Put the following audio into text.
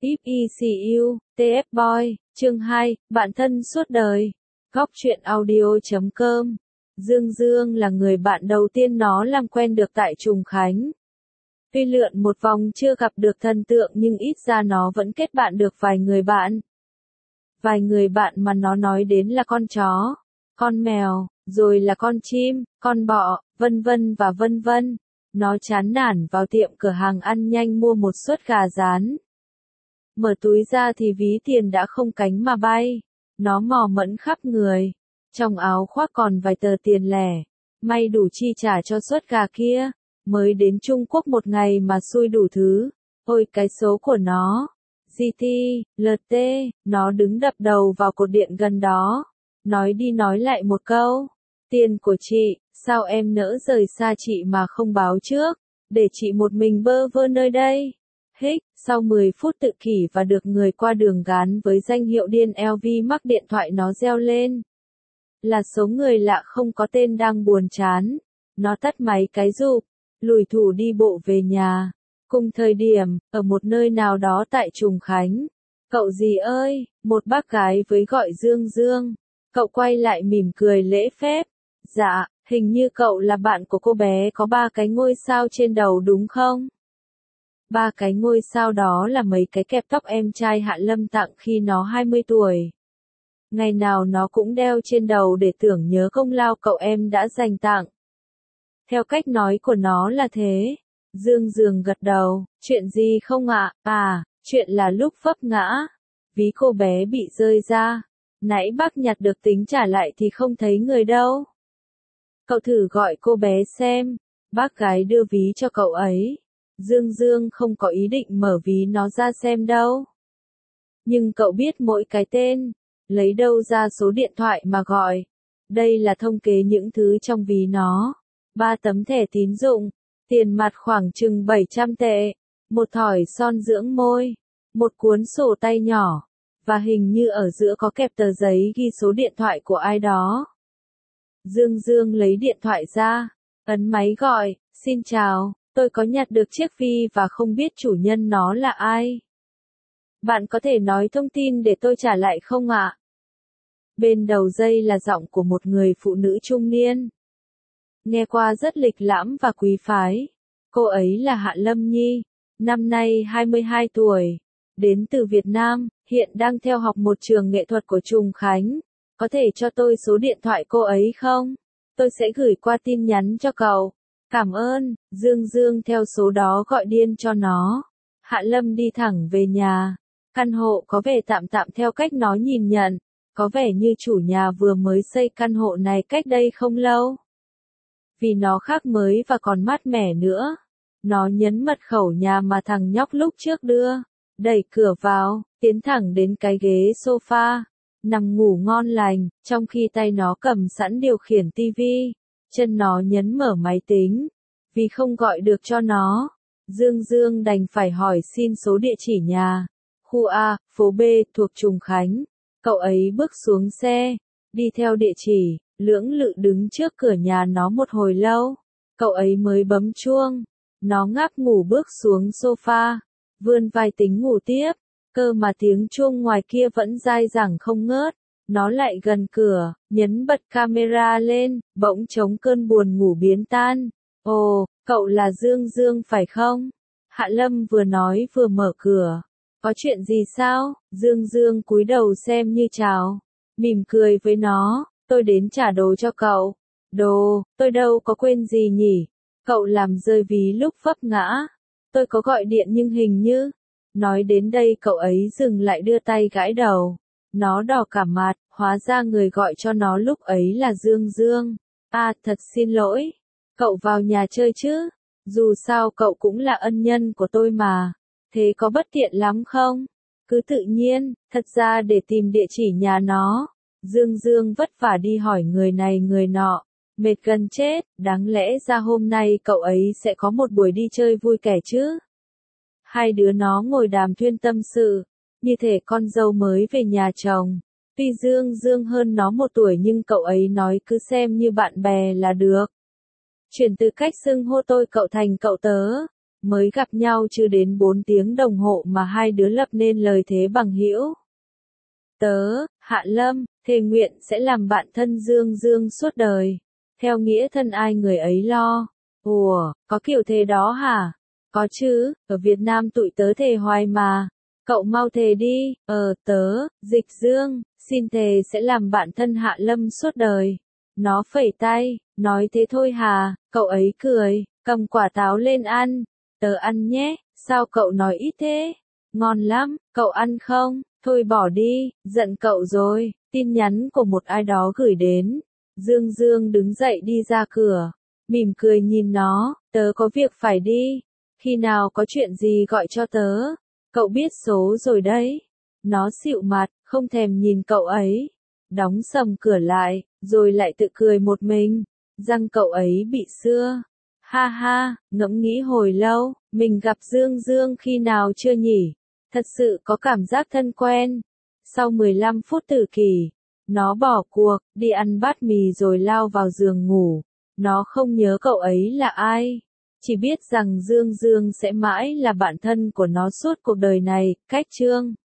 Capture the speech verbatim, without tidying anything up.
If E C U, T F Boy, chương hai, bạn thân suốt đời. Góc truyện audio chấm com. Dương Dương là người bạn đầu tiên nó làm quen được tại Trùng Khánh. Tuy lượn một vòng chưa gặp được thần tượng nhưng ít ra nó vẫn kết bạn được vài người bạn. Vài người bạn mà nó nói đến là con chó, con mèo, rồi là con chim, con bọ, vân vân và vân vân. Nó chán nản vào tiệm cửa hàng ăn nhanh mua một suất gà rán. Mở túi ra thì ví tiền đã không cánh mà bay. Nó mò mẫm khắp người. Trong áo khoác còn vài tờ tiền lẻ. May đủ chi trả cho suất gà kia. Mới đến Trung Quốc một ngày mà xui đủ thứ. Ôi cái số của nó. giê tê, lờ tê, nó đứng đập đầu vào cột điện gần đó. Nói đi nói lại một câu. Tiền của chị, sao em nỡ rời xa chị mà không báo trước. Để chị một mình bơ vơ nơi đây. Hích, sau mười phút tự kỷ và được người qua đường gán với danh hiệu điên L V mắc điện thoại nó reo lên. Là số người lạ không có tên đang buồn chán. Nó tắt máy cái rụp, lủi thủi đi bộ về nhà. Cùng thời điểm, ở một nơi nào đó tại Trùng Khánh. Cậu gì ơi, một bác gái với gọi Dương Dương. Cậu quay lại mỉm cười lễ phép. Dạ, hình như cậu là bạn của cô bé có ba cái ngôi sao trên đầu đúng không? Ba cái ngôi sao đó là mấy cái kẹp tóc em trai Hạ Lâm tặng khi nó hai mươi tuổi. Ngày nào nó cũng đeo trên đầu để tưởng nhớ công lao cậu em đã dành tặng. Theo cách nói của nó là thế. Dương Dương gật đầu, chuyện gì không ạ? À? à, chuyện là lúc vấp ngã. Ví cô bé bị rơi ra. Nãy bác nhặt được tính trả lại thì không thấy người đâu. Cậu thử gọi cô bé xem. Bác gái đưa ví cho cậu ấy. Dương Dương không có ý định mở ví nó ra xem đâu. Nhưng cậu biết mỗi cái tên. Lấy đâu ra số điện thoại mà gọi. Đây là thông kế những thứ trong ví nó. Ba tấm thẻ tín dụng. Tiền mặt khoảng chừng bảy trăm tệ. Một thỏi son dưỡng môi. Một cuốn sổ tay nhỏ. Và hình như ở giữa có kẹp tờ giấy ghi số điện thoại của ai đó. Dương Dương lấy điện thoại ra. Ấn máy gọi. Xin chào. Tôi có nhặt được chiếc vi và không biết chủ nhân nó là ai. Bạn có thể nói thông tin để tôi trả lại không ạ? Bên đầu dây là giọng của một người phụ nữ trung niên. Nghe qua rất lịch lãm và quý phái. Cô ấy là Hạ Lâm Nhi, năm nay hai mươi hai tuổi, đến từ Việt Nam, hiện đang theo học một trường nghệ thuật của Trùng Khánh. Có thể cho tôi số điện thoại cô ấy không? Tôi sẽ gửi qua tin nhắn cho cậu. Cảm ơn, Dương Dương theo số đó gọi điên cho nó. Hạ Lâm đi thẳng về nhà. Căn hộ có vẻ tạm tạm theo cách nó nhìn nhận. Có vẻ như chủ nhà vừa mới xây căn hộ này cách đây không lâu. Vì nó khác mới và còn mát mẻ nữa. Nó nhấn mật khẩu nhà mà thằng nhóc lúc trước đưa. Đẩy cửa vào, tiến thẳng đến cái ghế sofa. Nằm ngủ ngon lành, trong khi tay nó cầm sẵn điều khiển tivi. Chân nó nhấn mở máy tính. Vì không gọi được cho nó, Dương Dương đành phải hỏi xin số địa chỉ nhà. Khu A, phố B, thuộc Trùng Khánh. Cậu ấy bước xuống xe, đi theo địa chỉ, lưỡng lự đứng trước cửa nhà nó một hồi lâu. Cậu ấy mới bấm chuông. Nó ngáp ngủ bước xuống sofa, vươn vai tính ngủ tiếp. Cơ mà tiếng chuông ngoài kia vẫn dai dẳng không ngớt. Nó lại gần cửa, nhấn bật camera lên, bỗng trống cơn buồn ngủ biến tan. Ồ, cậu là Dương Dương phải không? Hạ Lâm vừa nói vừa mở cửa. Có chuyện gì sao? Dương Dương cúi đầu xem như chào. Mỉm cười với nó, tôi đến trả đồ cho cậu. Đồ, tôi đâu có quên gì nhỉ? Cậu làm rơi ví lúc vấp ngã. Tôi có gọi điện nhưng hình như. Nói đến đây cậu ấy dừng lại đưa tay gãi đầu. Nó đỏ cả mặt, hóa ra người gọi cho nó lúc ấy là Dương Dương. À, thật xin lỗi. Cậu vào nhà chơi chứ? Dù sao cậu cũng là ân nhân của tôi mà. Thế có bất tiện lắm không? Cứ tự nhiên, thật ra để tìm địa chỉ nhà nó. Dương Dương vất vả đi hỏi người này người nọ. Mệt gần chết, đáng lẽ ra hôm nay cậu ấy sẽ có một buổi đi chơi vui vẻ chứ? Hai đứa nó ngồi đàm thuyên tâm sự. Như thể con dâu mới về nhà chồng. Tuy Dương Dương hơn nó một tuổi nhưng cậu ấy nói cứ xem như bạn bè là được. Chuyển từ cách xưng hô tôi cậu thành cậu tớ. Mới gặp nhau chưa đến bốn tiếng đồng hồ mà hai đứa lập nên lời thế bằng hữu. Tớ, Hạ Lâm, thề nguyện sẽ làm bạn thân Dương Dương suốt đời. Theo nghĩa thân ai người ấy lo. Ủa, có kiểu thế đó hả? Có chứ, ở Việt Nam tụi tớ thề hoài mà. Cậu mau thề đi, ờ tớ, Dịch Dương, xin thề sẽ làm bạn thân Hạ Lâm suốt đời. Nó phẩy tay, nói thế thôi hà, cậu ấy cười, cầm quả táo lên ăn. Tớ ăn nhé, sao cậu nói ít thế? Ngon lắm, cậu ăn không? Thôi bỏ đi, giận cậu rồi. Tin nhắn của một ai đó gửi đến. Dương Dương đứng dậy đi ra cửa, mỉm cười nhìn nó, tớ có việc phải đi. Khi nào có chuyện gì gọi cho tớ. Cậu biết số rồi đấy. Nó xịu mặt, không thèm nhìn cậu ấy. Đóng sầm cửa lại, rồi lại tự cười một mình. Răng cậu ấy bị xưa. Ha ha, ngẫm nghĩ hồi lâu, mình gặp Dương Dương khi nào chưa nhỉ? Thật sự có cảm giác thân quen. Sau mười lăm phút tử kỷ, nó bỏ cuộc, đi ăn bát mì rồi lao vào giường ngủ. Nó không nhớ cậu ấy là ai. Chỉ biết rằng Dương Dương sẽ mãi là bạn thân của nó suốt cuộc đời này. Cách chương